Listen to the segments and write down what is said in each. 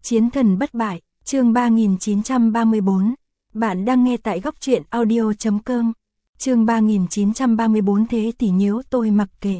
Chiến thần bất bại, chương 3934. Bạn đang nghe tại góc truyện audio.com. Chương 3934 thế thì nếu tôi mặc kệ.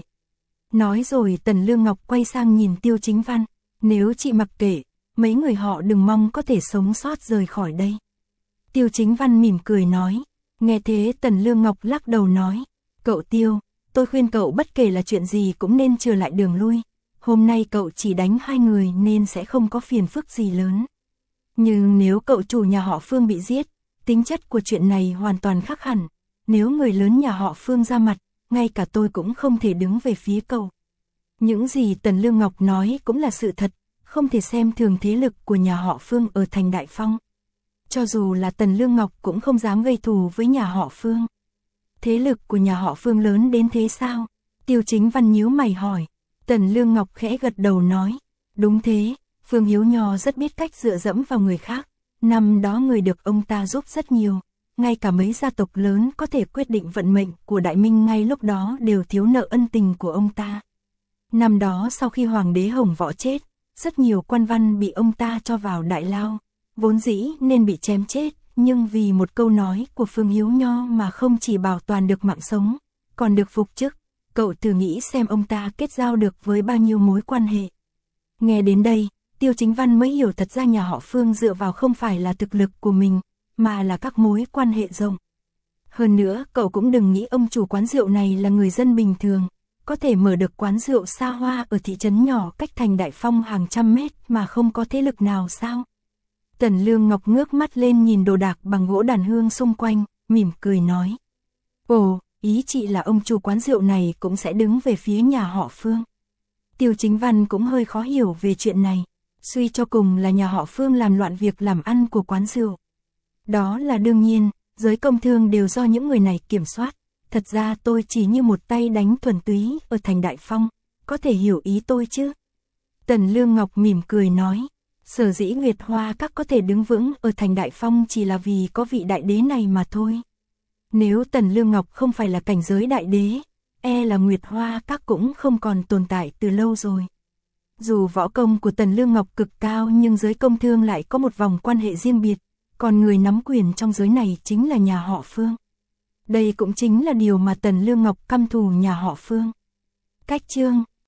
Nói rồi Tần Lương Ngọc quay sang nhìn Tiêu Chính Văn. Nếu chị mặc kệ, mấy người họ đừng mong có thể sống sót rời khỏi đây. Tiêu Chính Văn mỉm cười nói. Nghe thế Tần Lương Ngọc lắc đầu nói. Cậu Tiêu, tôi khuyên cậu bất kể là chuyện gì cũng nên trở lại đường lui. Hôm nay cậu chỉ đánh 2 người nên sẽ không có phiền phức gì lớn. Nhưng nếu cậu chủ nhà họ Phương bị giết, tính chất của chuyện này hoàn toàn khác hẳn. Nếu người lớn nhà họ Phương ra mặt, ngay cả tôi cũng không thể đứng về phía cậu. Những gì Tần Lương Ngọc nói cũng là sự thật, không thể xem thường thế lực của nhà họ Phương ở thành Đại Phong. Cho dù là Tần Lương Ngọc cũng không dám gây thù với nhà họ Phương. Thế lực của nhà họ Phương lớn đến thế sao? Tiêu Chính Văn nhíu mày hỏi. Tần Lương Ngọc khẽ gật đầu nói. Đúng thế, Phương Hiếu Nho rất biết cách dựa dẫm vào người khác. Năm đó người được ông ta giúp rất nhiều. Ngay cả mấy gia tộc lớn có thể quyết định vận mệnh của Đại Minh ngay lúc đó đều thiếu nợ ân tình của ông ta. Năm đó sau khi Hoàng đế Hồng Võ chết, rất nhiều quan văn bị ông ta cho vào đại lao. Vốn dĩ nên bị chém chết, nhưng vì một câu nói của Phương Hiếu Nho mà không chỉ bảo toàn được mạng sống, còn được phục chức. Cậu thử nghĩ xem ông ta kết giao được với bao nhiêu mối quan hệ. Nghe đến đây, Tiêu Chính Văn mới hiểu thật ra nhà họ Phương dựa vào không phải là thực lực của mình, mà là các mối quan hệ rộng. Hơn nữa, cậu cũng đừng nghĩ ông chủ quán rượu này là người dân bình thường, có thể mở được quán rượu xa hoa ở thị trấn nhỏ cách thành Đại Phong hàng trăm mét mà không có thế lực nào sao? Tần Lương Ngọc ngước mắt lên nhìn đồ đạc bằng gỗ đàn hương xung quanh, mỉm cười nói. Ồ, ý chị là ông chủ quán rượu này cũng sẽ đứng về phía nhà họ Phương. Tiêu Chính Văn cũng hơi khó hiểu về chuyện này, suy cho cùng là nhà họ Phương làm loạn việc làm ăn của quán rượu. Đó là đương nhiên, giới công thương đều do những người này kiểm soát. Thật ra tôi chỉ như một tay đánh thuần túy ở thành Đại Phong, có thể hiểu ý tôi chứ? Tần Lương Ngọc mỉm cười nói. Sở dĩ Nguyệt Hoa Các có thể đứng vững ở thành Đại Phong chỉ là vì có vị đại đế này mà thôi. Nếu Tần Lương Ngọc không phải là cảnh giới đại đế, là Nguyệt Hoa Các cũng không còn tồn tại từ lâu rồi. Dù võ công của Tần Lương Ngọc cực cao nhưng giới công thương lại có một vòng quan hệ riêng biệt, còn người nắm quyền trong giới này chính là nhà họ Phương. Đây cũng chính là điều mà Tần Lương Ngọc căm thù nhà họ Phương. Cách chương